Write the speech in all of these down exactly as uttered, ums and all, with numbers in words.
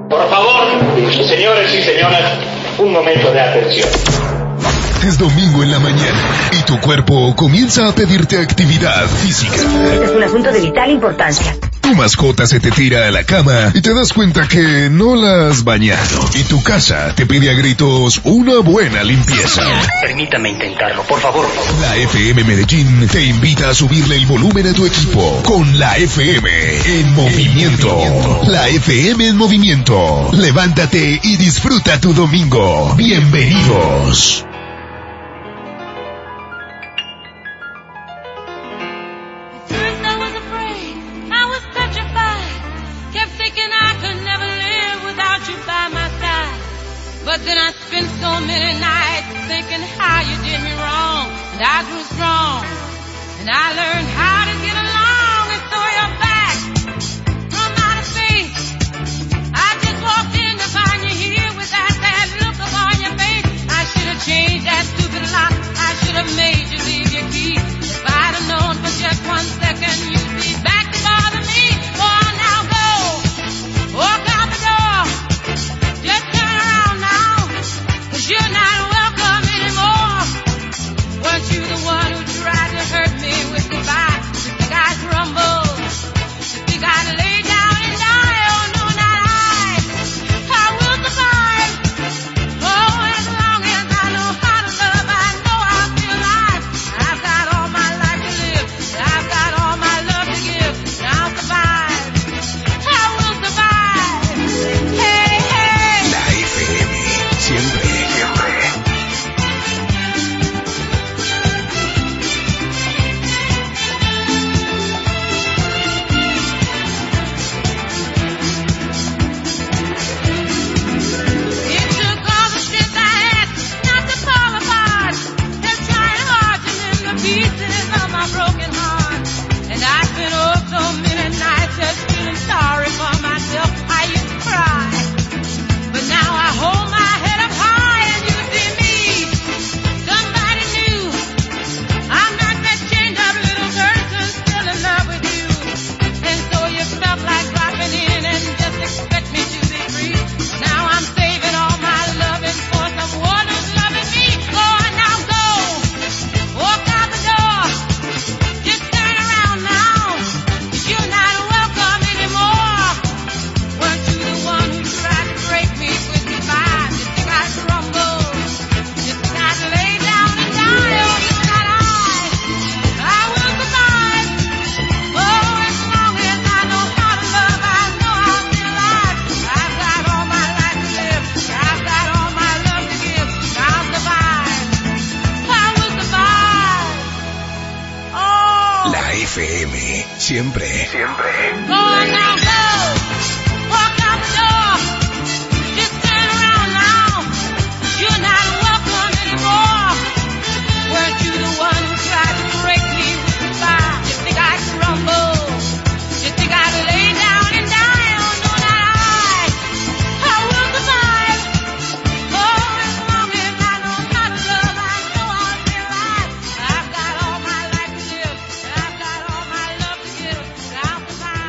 Por favor, señores y señoras, un momento de atención. Es domingo en la mañana y tu cuerpo comienza a pedirte actividad física. Este es un asunto de vital importancia. Tu mascota se te tira a la cama y te das cuenta que no la has bañado. Y tu casa te pide a gritos una buena limpieza. Permítame intentarlo, por favor. La F M Medellín te invita a subirle el volumen a tu equipo con la F M en movimiento. La F M en movimiento. Levántate y disfruta tu domingo. Bienvenidos. But then I spent so many nights thinking how you did me wrong. And I grew strong. And I learned how to get along. And so you're back from outer space. I just walked in to find you here with that sad look upon your face. I should have changed that stupid lock. I should have made you leave your key. If I'd have known for just one second you'd be back to bother me. Oh, now go. Walk out the door. Just turn around now. You're not welcome anymore. Weren't you the one who tried to hurt me with goodbye? You think I'd crumble? You think I'd lay down and die? Oh no, not I. I will survive. Oh, as long as I know how to love, I know I'll be alive. I've got all my life to live. I've got all my love to give. And I'll survive. I will survive. Hey, hey. La F M, siempre. Siempre, siempre. Go on now, go. Walk out the door. Just turn around now. You're not welcome anymore. Weren't you the one who tried to break me with goodbye? You think I'd crumble? You think I'd lay down and die? Oh no, not I. I will survive. Oh, as long as I know how to love, I know I'll be alive. I've got all my life to live. I've got all my love to give. I'll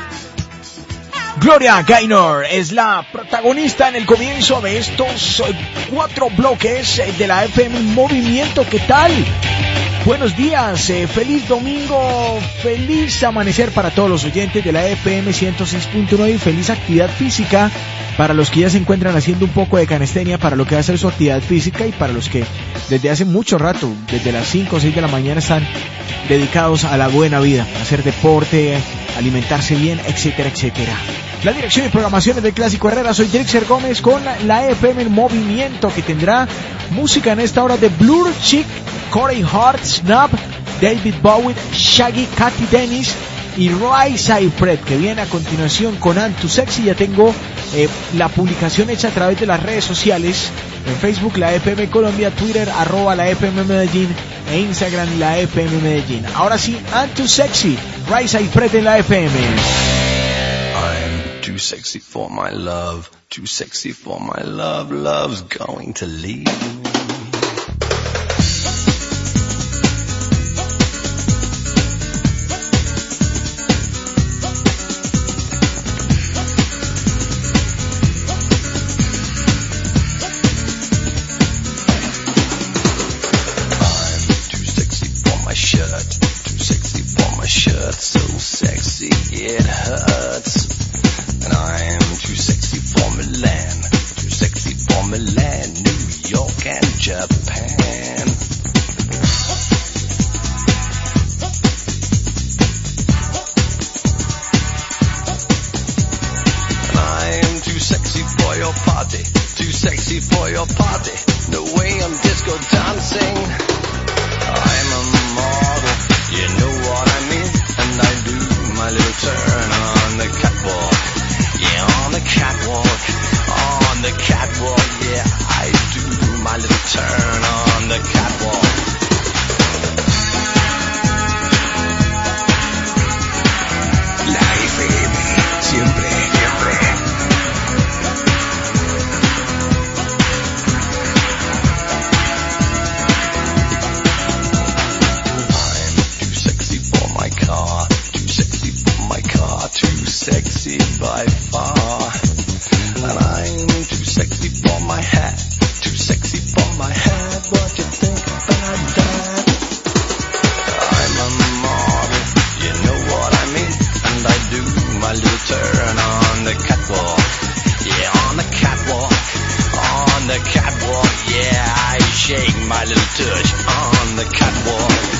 survive. Gloria Gaynor es la protagonista en el comienzo de estos cuatro bloques de la F M Movimiento. ¿Qué tal? Buenos días, eh, feliz domingo, feliz amanecer para todos los oyentes de la F M ciento seis punto nueve y feliz actividad física para los que ya se encuentran haciendo un poco de calistenia, para lo que va a ser su actividad física y para los que desde hace mucho rato, desde las cinco o seis de la mañana están dedicados a la buena vida, a hacer deporte, alimentarse bien, etcétera, etcétera. La dirección y programación es del Clásico Herrera. Soy Drixer Gómez con la F M en Movimiento, que tendrá música en esta hora de Blur, Chic, Corey Hart, Snap, David Bowie, Shaggy, Katy Dennis y Rai Cypret, que viene a continuación con And Too Sexy. Ya tengo eh, la publicación hecha a través de las redes sociales, en Facebook la F M Colombia, Twitter arroba la F M Medellín e Instagram la F M Medellín. Ahora sí, And Too Sexy, Rai Cypret en la F M. I'm too sexy for my love, too sexy for my love, love's going to leave me. it hurts. And I'm too sexy for Milan, too sexy for Milan, New York and Japan. And I'm too sexy for your party, too sexy for your party. No way I'm disco dancing. I'm a model, you know what I mean. And I do my little turn on the catwalk. Yeah, on the catwalk, on the catwalk. Yeah, I do my little turn on the catwalk. La F M, siempre, siempre. Sexy by far, and I'm too sexy for my hat, too sexy for my hat. What you think about that? I'm a model, you know what I mean, and I do my little turn on the catwalk. Yeah, on the catwalk, on the catwalk. Yeah, I shake my little tush on the catwalk.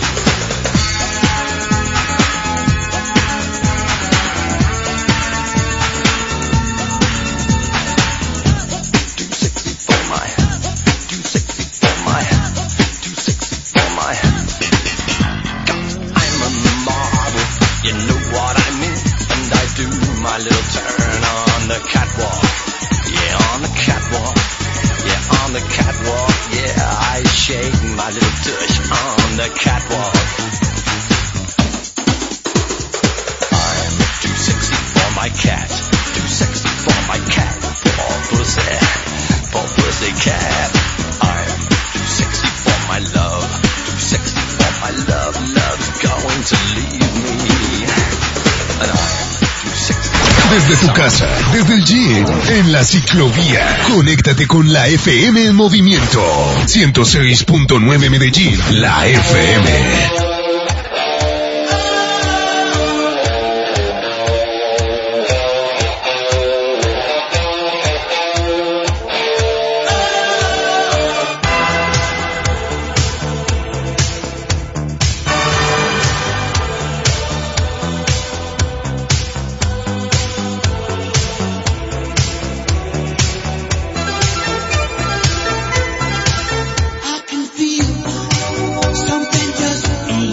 Desde tu casa, desde el gym, en la ciclovía, conéctate con la F M en movimiento. ciento seis punto nueve Medellín, la F M. Something just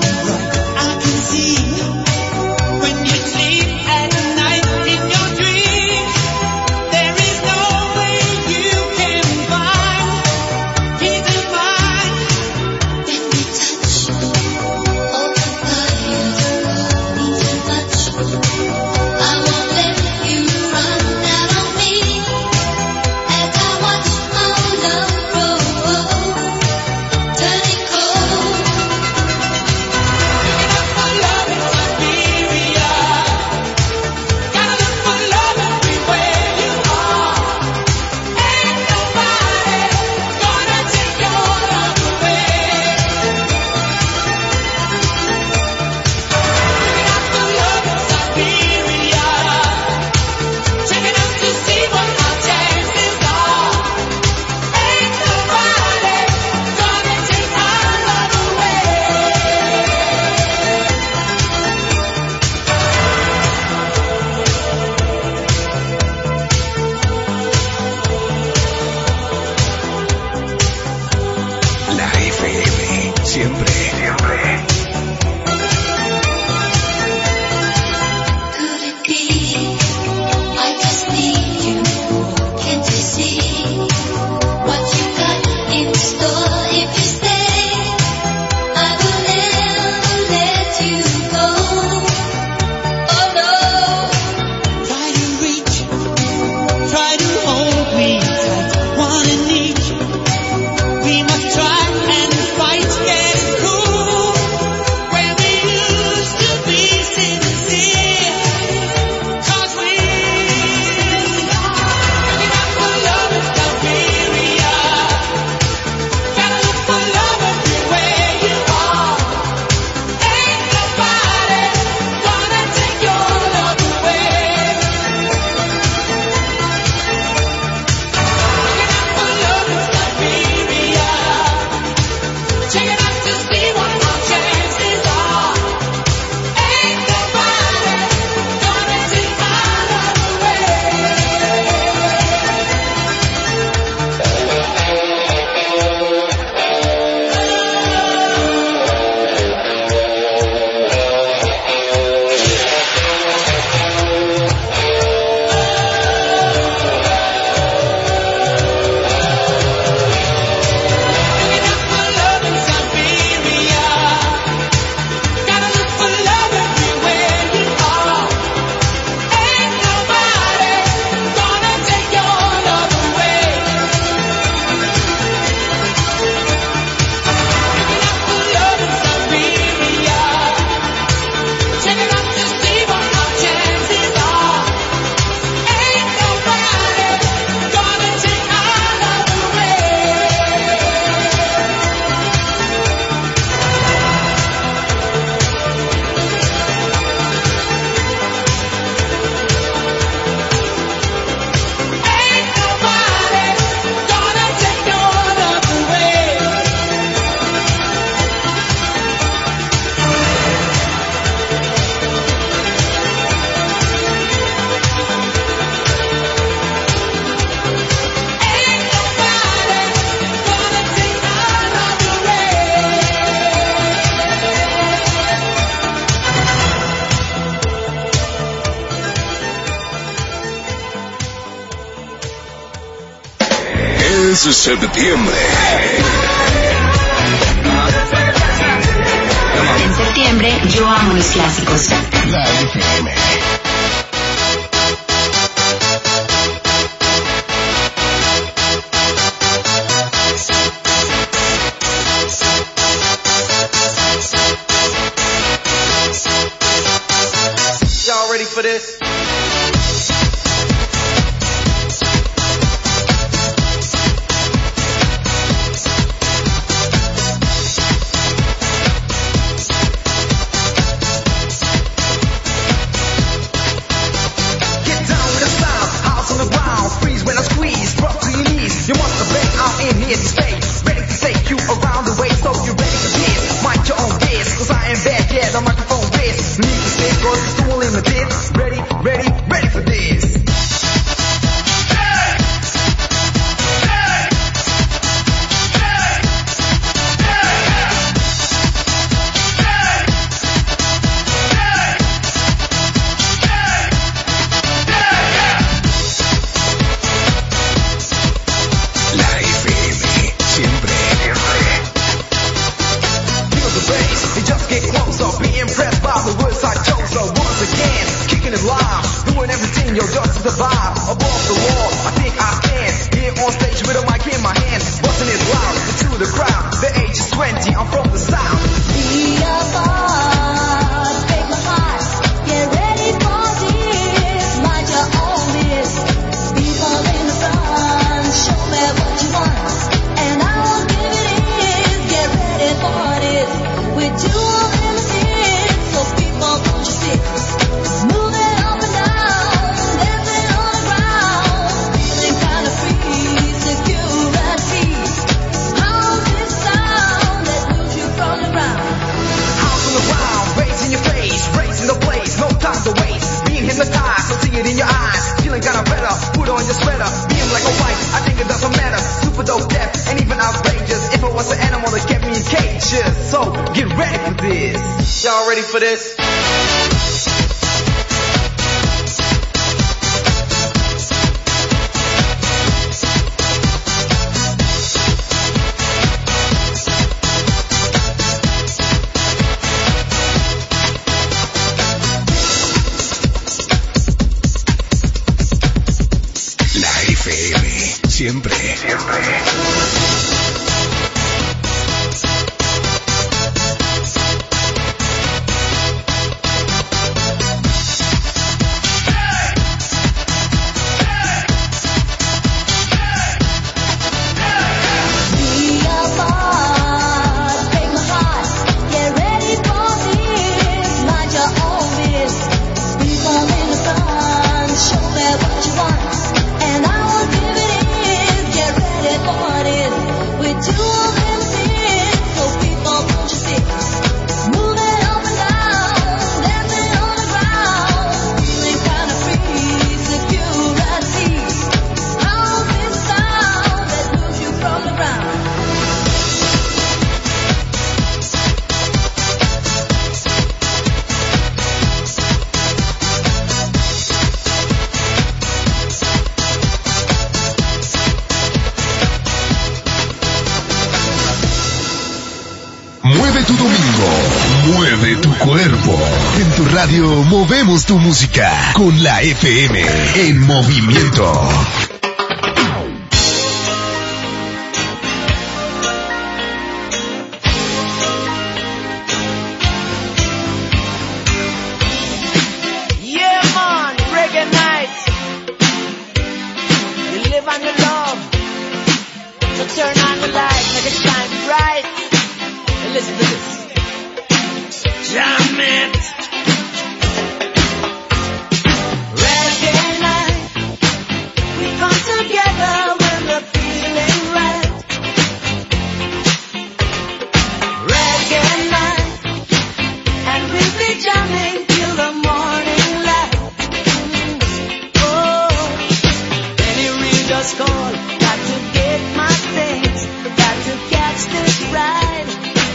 es septiembre. En septiembre, yo amo los clásicos. La F M. Y'all ready for this? For this. La F M, siempre, siempre. En tu radio movemos tu música con la F M en movimiento. Yeah man, reggae night. You live on your love. So turn on the light, make it shine bright. And listen to this. Jam it. Reggae night. We come together when we're feeling right. Reggae night. And we'll be jamming till the morning light. Oh, any ring just call. Got to get my things. Got to catch this ride.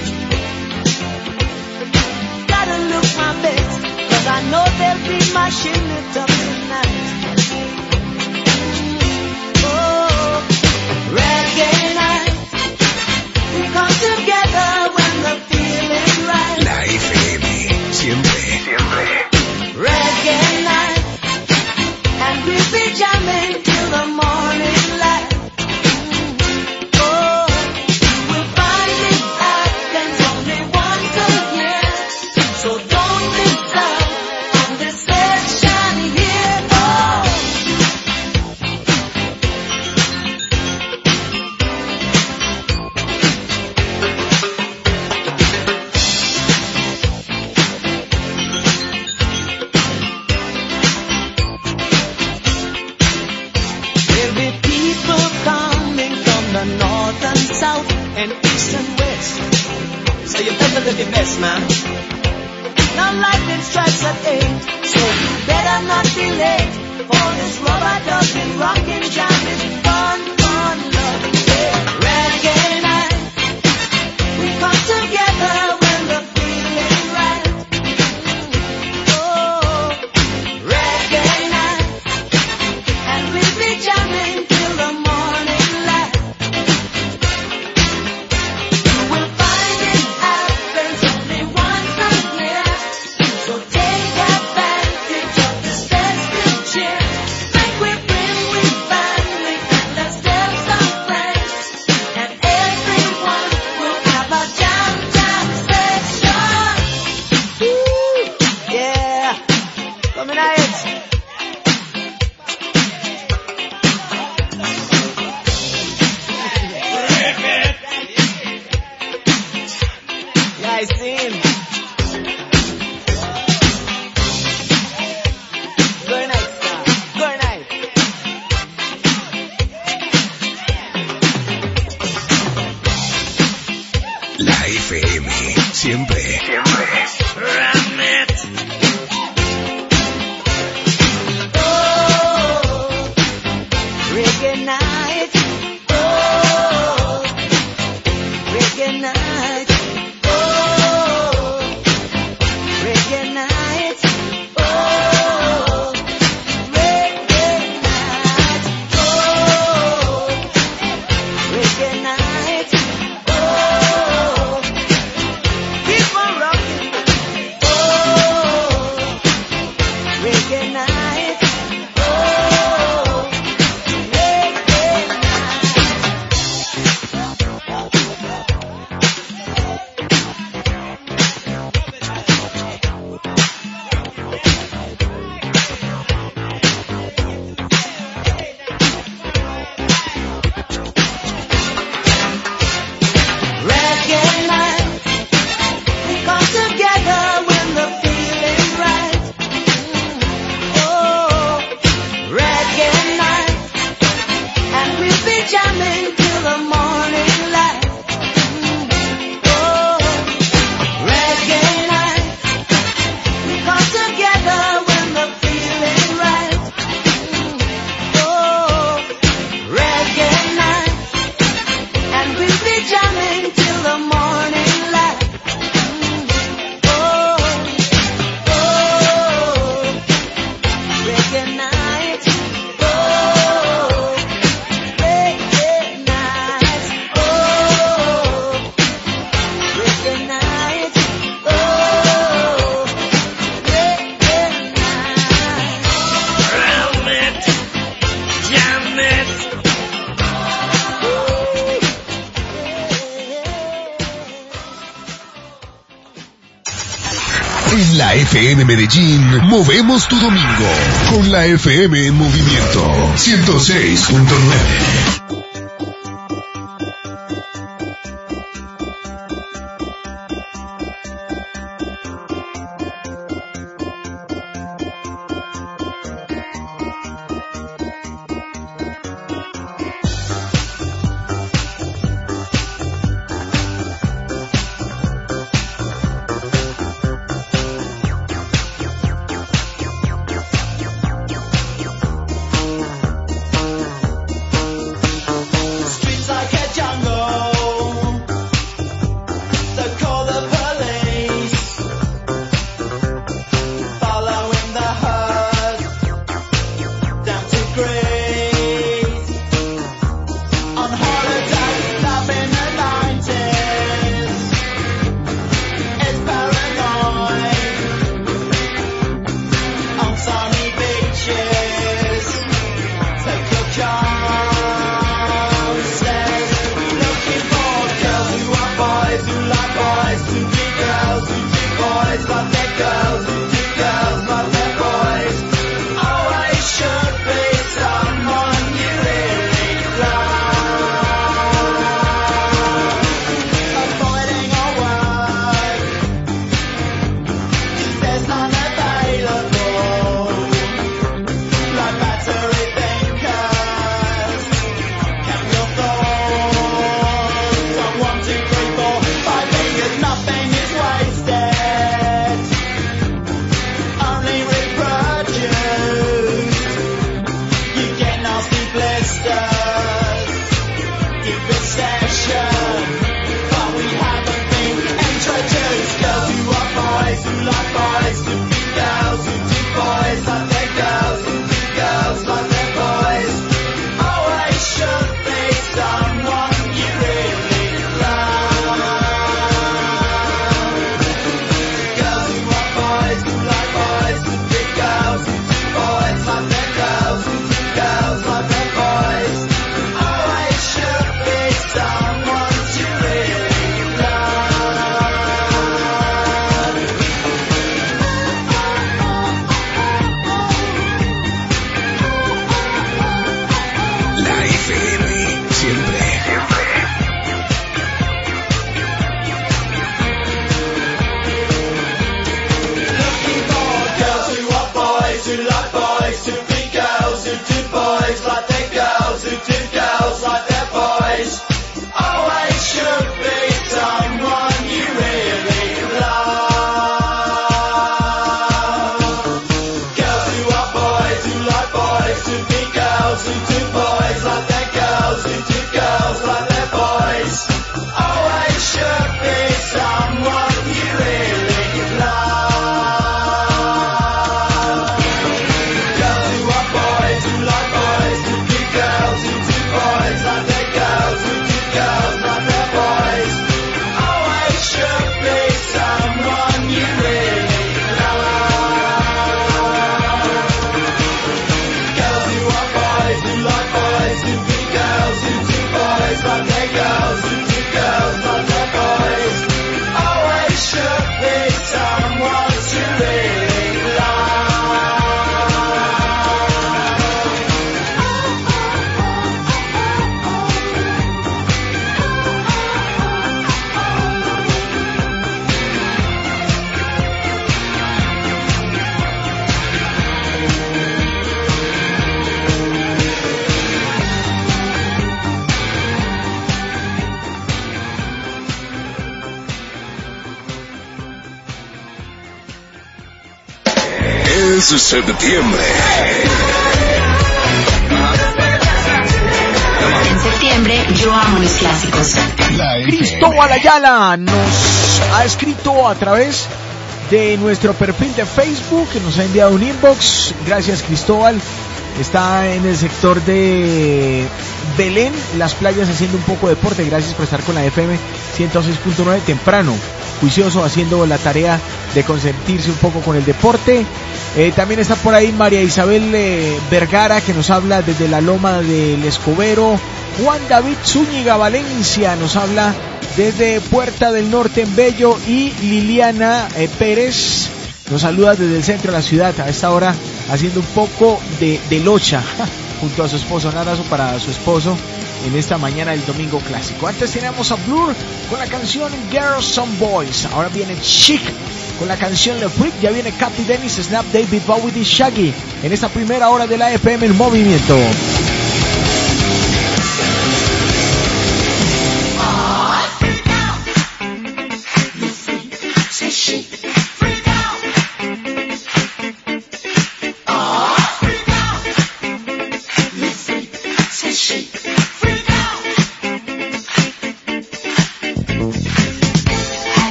Gotta look my best, cause I know they'll be mashing it up tonight. Oh, red south and east and west. So you better live your best, man. Now lightning strikes at eight, so you better not be late. For this rubber ducking, rocking, jamming, fun, fun, love, yeah. Reggae night, we come together when the feeling right. Oh, reggae night, and we'll be jamming till the morning light. You will find it happens only once a year, so take advantage of this festive cheer. Make we bring with family and let's tell some friends, and everyone will have a jam jam session. Woo, yeah, coming out. Yeah, I see him. Good night, sir. Good night. La F M, siempre, siempre. Ram it. Oh, reggae night. Oh, reggae night. Oh, reggae night. Oh, reggae night. Oh, reggae night. Oh, keep on rocking. Oh, reggae night. Oh, reggae Reggae night, we come together when the feeling's right. Oh, reggae night, and we'll be jamming till the morning light. Oh, reggae night, we come together when the feeling's right. Oh, reggae night, and we'll be jamming till the morning light. Oh, oh, reggae night. Oh, reggae night. Oh, reggae night. Oh, reggae night. Ram it, jam it. En la F M Medellín, movemos tu domingo con la F M en movimiento ciento seis punto nueve. F M, siempre, siempre. Es septiembre. En septiembre, yo amo los clásicos. Cristóbal Ayala nos ha escrito a través de nuestro perfil de Facebook, que nos ha enviado un inbox. Gracias, Cristóbal. Está en el sector de Belén, Las Playas, haciendo un poco de deporte. Gracias por estar con la F M ciento seis punto nueve temprano, juicioso, haciendo la tarea de consentirse un poco con el deporte. Eh, también está por ahí María Isabel eh, Vergara, que nos habla desde la Loma del Escobero. Juan David Zúñiga Valencia nos habla desde Puerta del Norte en Bello. Y Liliana eh, Pérez nos saluda desde el centro de la ciudad, a esta hora haciendo un poco de, de locha junto a su esposo. Un abrazo para su esposo en esta mañana del domingo clásico. Antes teníamos a Blur con la canción Girls Some Boys. Ahora viene Chic con la canción Le Freak. Ya viene Katy Dennis, Snap, David Bowie y Shaggy en esta primera hora de la F M en movimiento.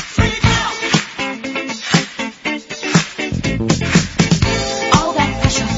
All that pressure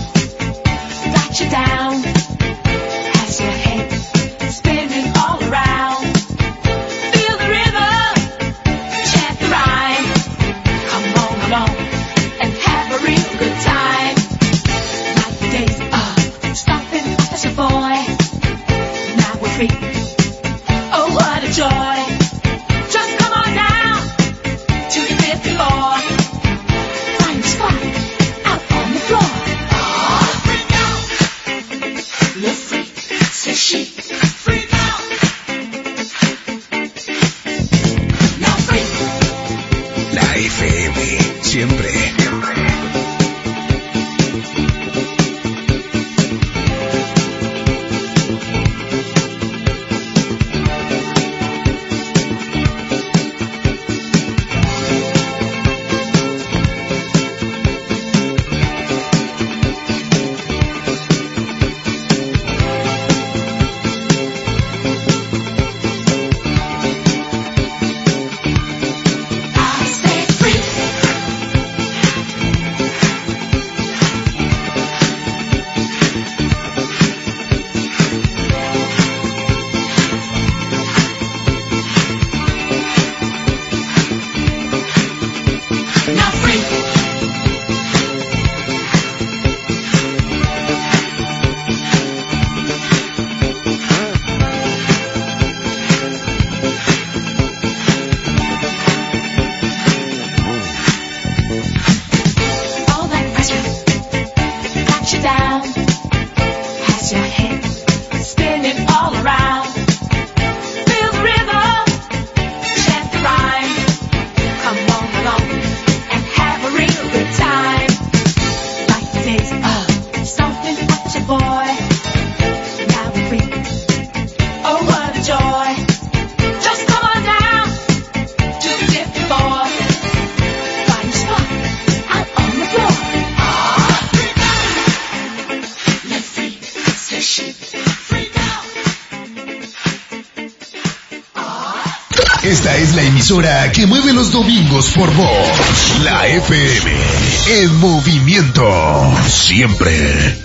Esta es la emisora que mueve los domingos por vos. La F M. En movimiento. Siempre.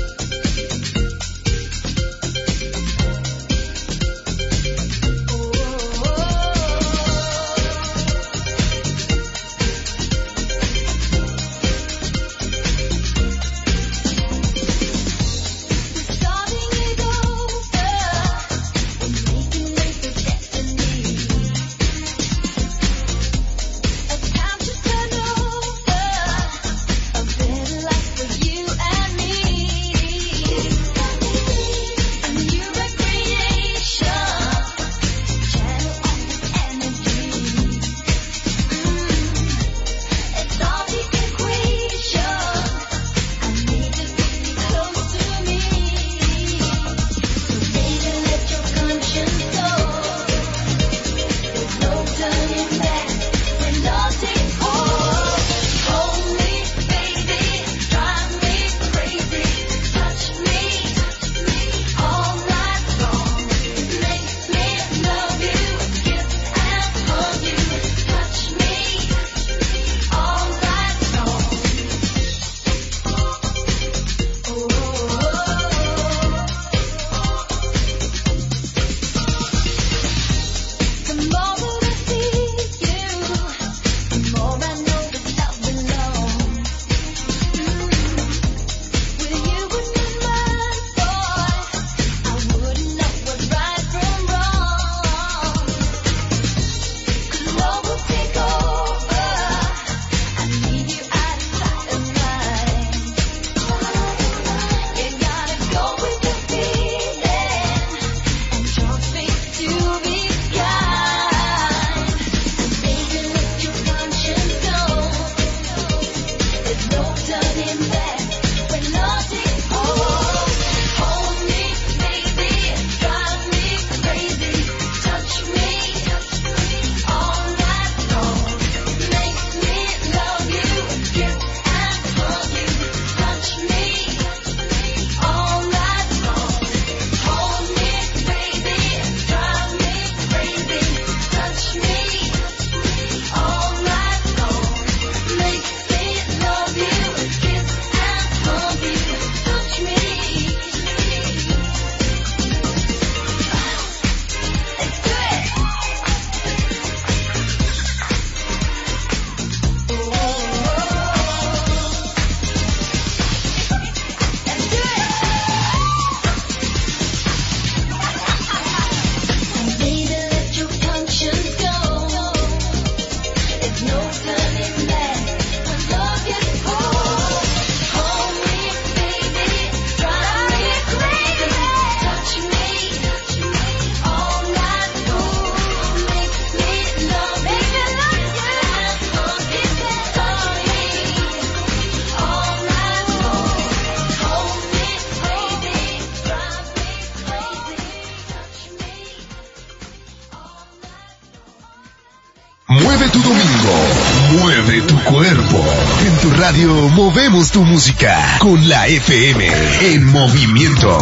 Mueve tu domingo, mueve tu cuerpo. En tu radio movemos tu música con la F M en movimiento.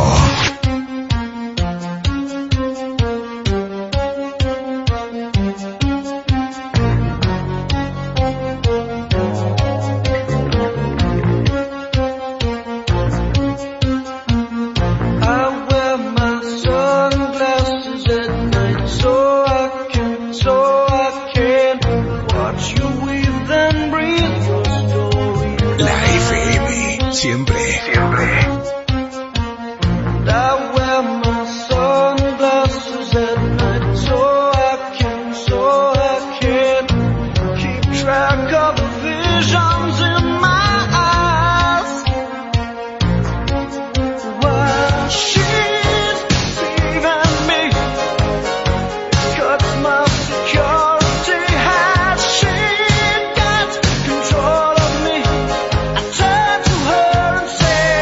Say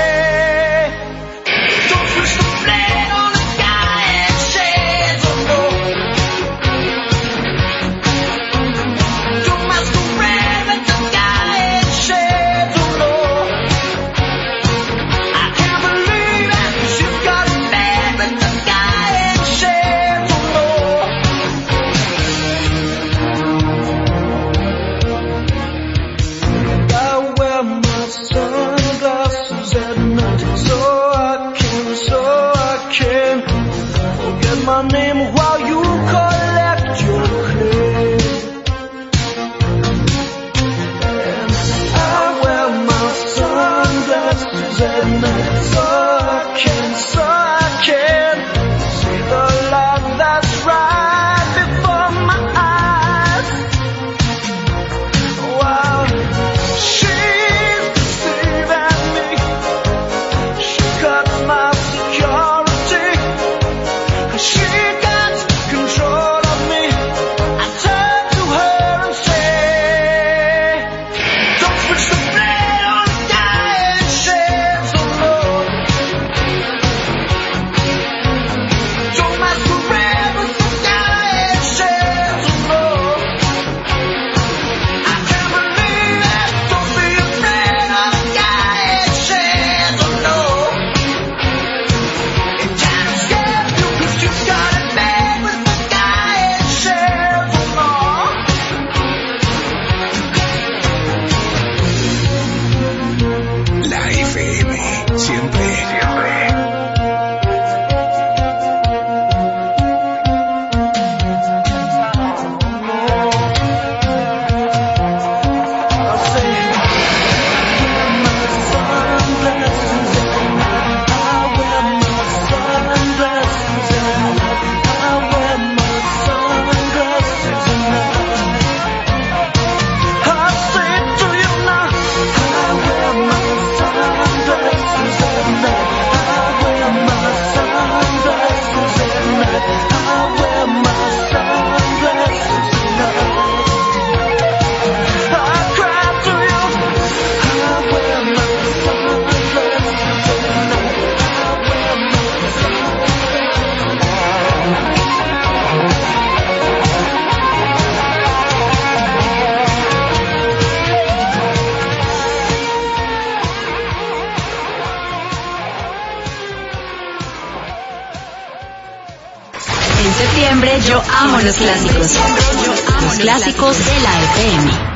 septiembre yo amo los clásicos. Los clásicos de la F M.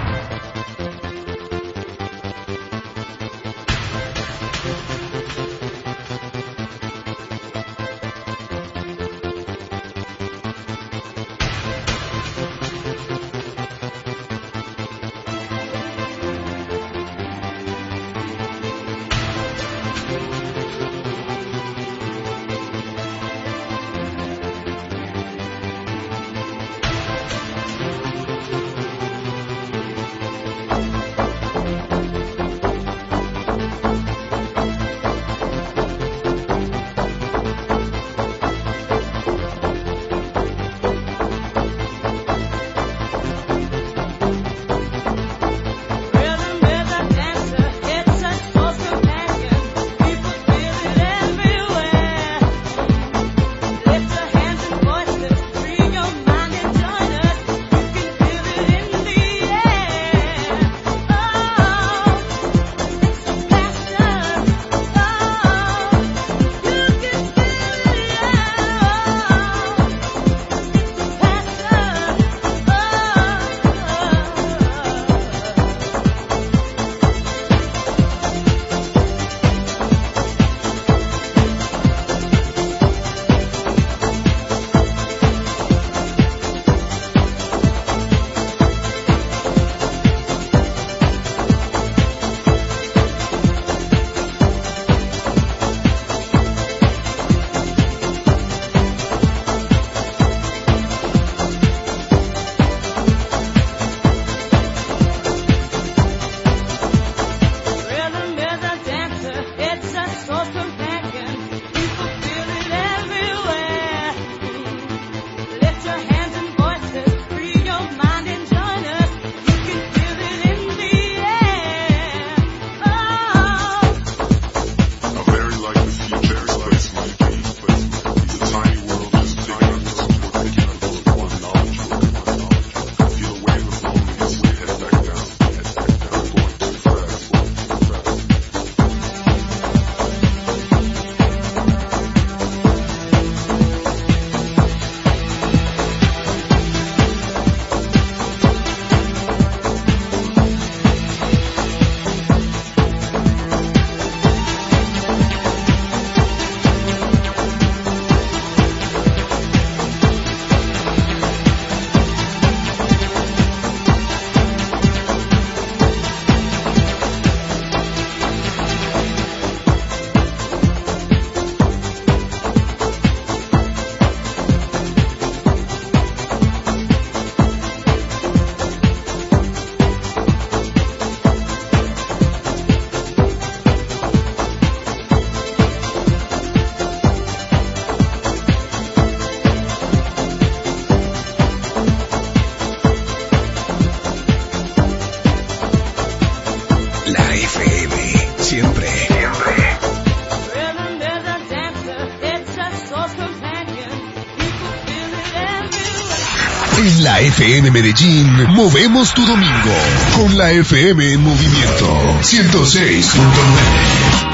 En la F M Medellín, movemos tu domingo con la F M en movimiento ciento seis punto nueve.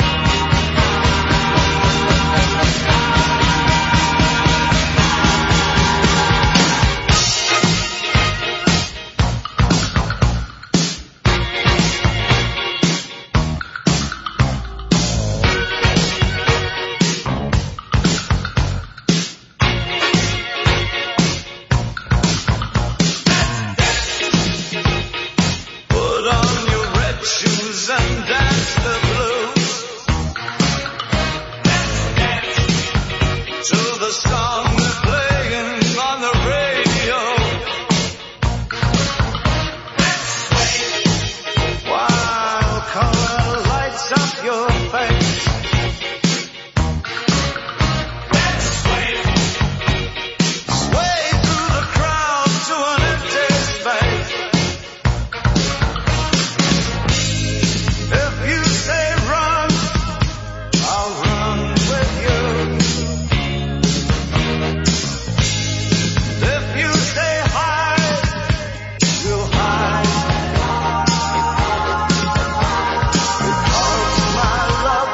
Love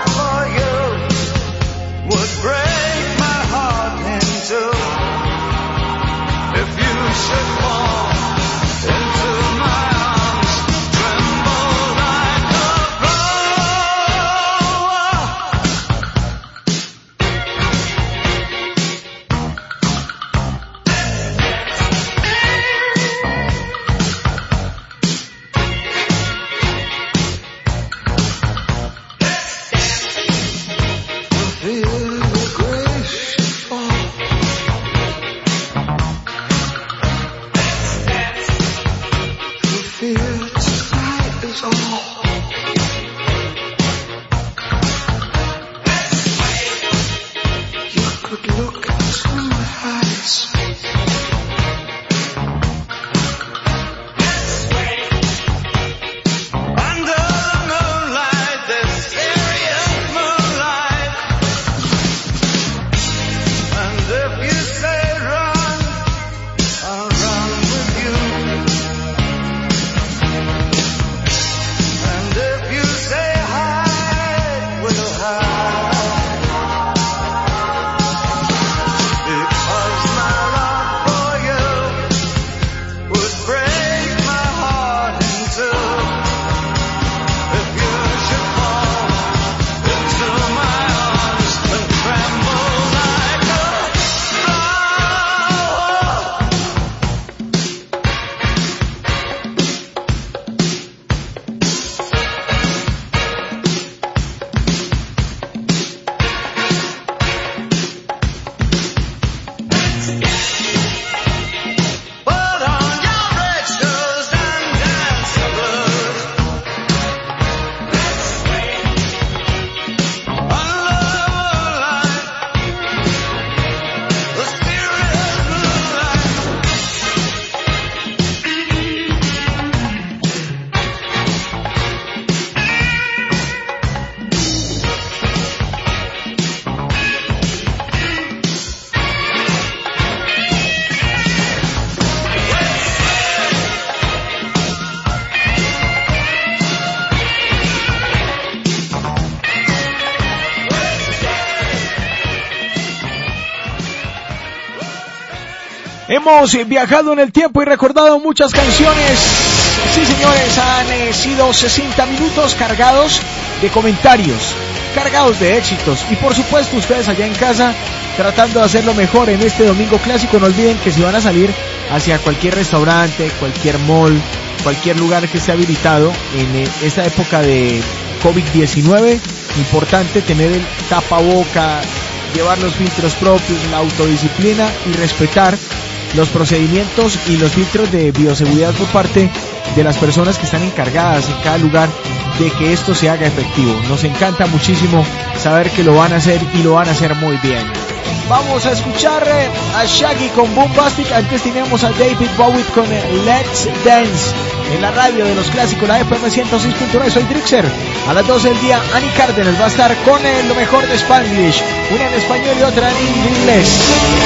Hemos eh, viajado en el tiempo y recordado muchas canciones. Sí, señores, han eh, sido sesenta minutos cargados de comentarios, cargados de éxitos. Y por supuesto, ustedes allá en casa tratando de hacerlo mejor en este domingo clásico. No olviden que si van a salir hacia cualquier restaurante, cualquier mall, cualquier lugar que esté habilitado en eh, esta época de COVID diecinueve, importante tener el tapaboca, llevar los filtros propios, la autodisciplina y respetar los procedimientos y los filtros de bioseguridad por parte de las personas que están encargadas en cada lugar de que esto se haga efectivo. Nos encanta muchísimo saber que lo van a hacer y lo van a hacer muy bien. Vamos a escuchar eh, a Shaggy con Bombastic. Antes tenemos a David Bowie con eh, Let's Dance en la radio de los clásicos, la F M ciento seis punto nueve. Soy Drixer. A las doce del día, Annie Cárdenas va a estar con eh, lo mejor de Spanglish, una en español y otra en inglés.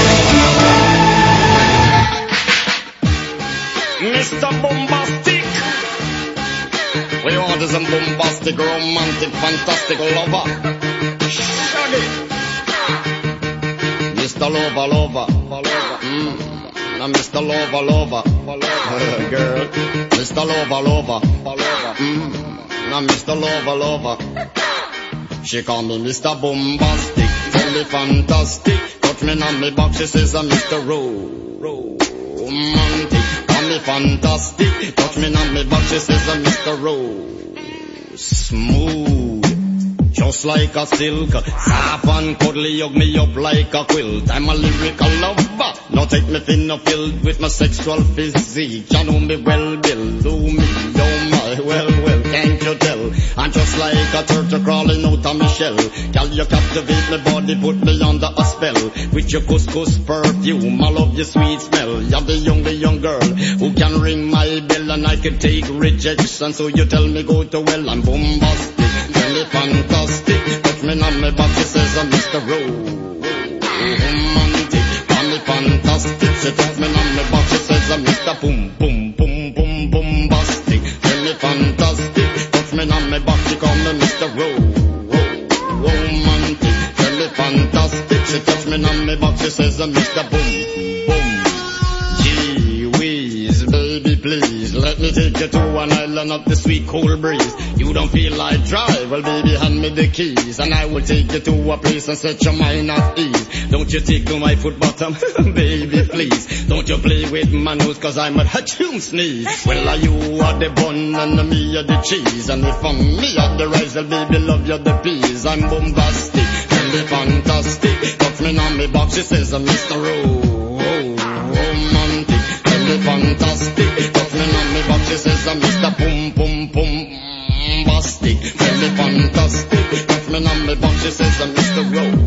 mister Bombastic, we want some bombastic, romantic, fantastic lover. Shaggy, mister Lover, lover, mm. Now mister Lover, lover, uh, girl, mister Lover, lover, mm. Now mister Lover, lover. She call me Mister Bombastic, tell me fantastic, touch me on me back, she says I'm Mister Romantic. Me fantastic, touch me on me back, she says I'm Mister Rose. Smooth, just like a silk, soft and cuddly, hug me up like a quilt. I'm a lyrical lover, now take me thin or filled with my sexual physique. You know me well, Bill, do me, oh my, well, well, can't you tell? I'm just like a turtle crawling out of my shell. Girl, you captivate my body, put me under a spell. With your couscous perfume, I love your sweet smell. You're the young, the young girl who can ring my bell, and I can take rejection. So you tell me go to well, I'm bombastic, tell me fantastic, touch me on my back, she says I'm Mister Romantic. Call me fantastic, she touch me on my back, she says I'm Mister Boom, boom, boom, boom, bombastic. Tell me fantastic, touch me on my back, she call me Mister Romantic. Tell me fantastic, she touch me on my back, she says I'm Mister Boom, boom. Gee whiz, baby please, let me take you to an island of the sweet cool breeze. You don't feel like drive, well baby hand me the keys, and I will take you to a place and set your mind at ease. Don't you tickle my foot bottom, baby please. Don't you play with my nose, cause I'm a hatchoon sneeze. Well are you are the bun and me are the cheese, and if I'm me are the rice, well baby love you the peas. I'm bombastic, tell me fantastic, touch me on me box, she says I'm Mister Romantic. Tell me fantastic, touch me on me box, she says I'm Mister Boom, boom, boom. Bombastic, tell me fantastic, touch me on me box, she says I'm Mister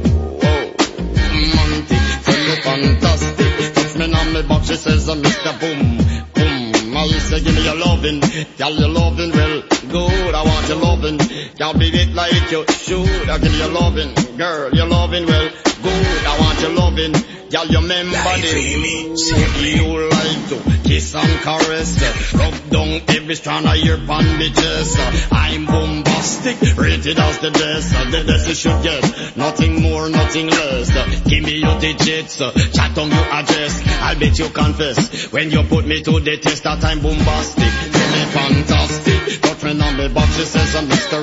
Romantic. Tell me fantastic, touch me on me box, she says I'm Mister Boom, boom. I say give me your lovin', girl your lovin' well good. I want your lovin', girl be it like you should. I give you your lovin', girl your lovin' well good. I want your lovin', girl you remember this. You like to kiss and caress, rub down every strand of your bandages. I'm bombastic, rated as the best, the best you should get, nothing more, nothing less. Give me your digits, chat on your address, I'll bet you confess when you put me to the test that I'm bombastic. Tell me fantastic, touch me on me back, she says I'm Mister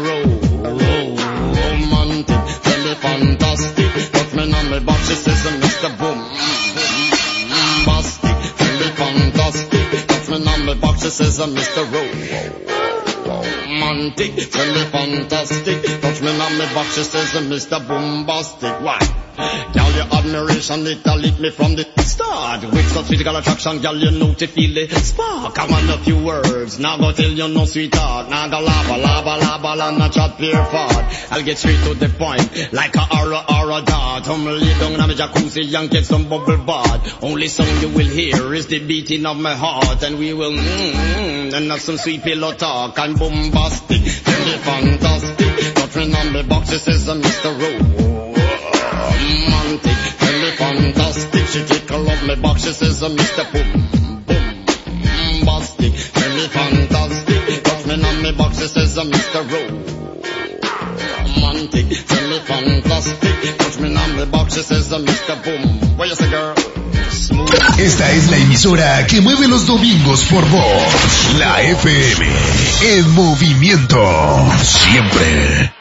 Romantic. Tell me fantastic, touch me on me back, she says I'm Mister Bombastic. Tell me fantastic, touch me on me back, she says I'm Mister Romantic. Tell me fantastic, touch me on me back, she says I'm Mister Bombastic. Why? Girl, your admiration, it a lit me from the start. With such physical attraction, girl, you know to feel the spark. I want a few words, now go tell you no sweetheart. Now go lava, lava, lava, and not chat pure fart. I'll get straight to the point, like a aura, aura dart. I'm lay down in my jacuzzi and get some bubble bath. Only song you will hear is the beating of my heart, and we will mmm, and have some sweet pillow talk. I'm bombastic, tell me fantastic, touch me on me box, she says I'm Mister Romantic. Tell me fantastic, she tickle up my box, she says I'm Mister Boom, boom, bombastic. Tell me fantastic, touch me on me box, she says I'm Mister Romantic. Tell me fantastic, touch me on me box, she says I'm Mister Boom. What you say, girl? Smooth. Esta es la emisora que mueve los domingos por vos. La F M en movimiento. Siempre.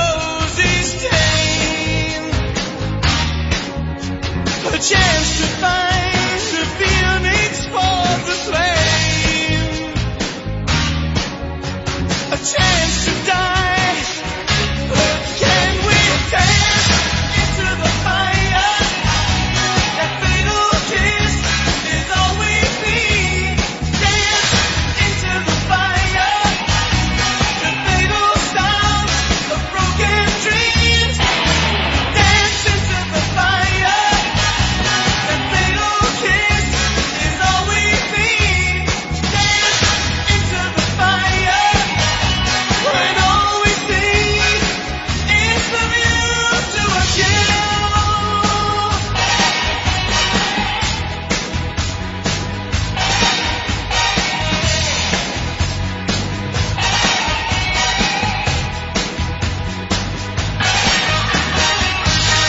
Chance to find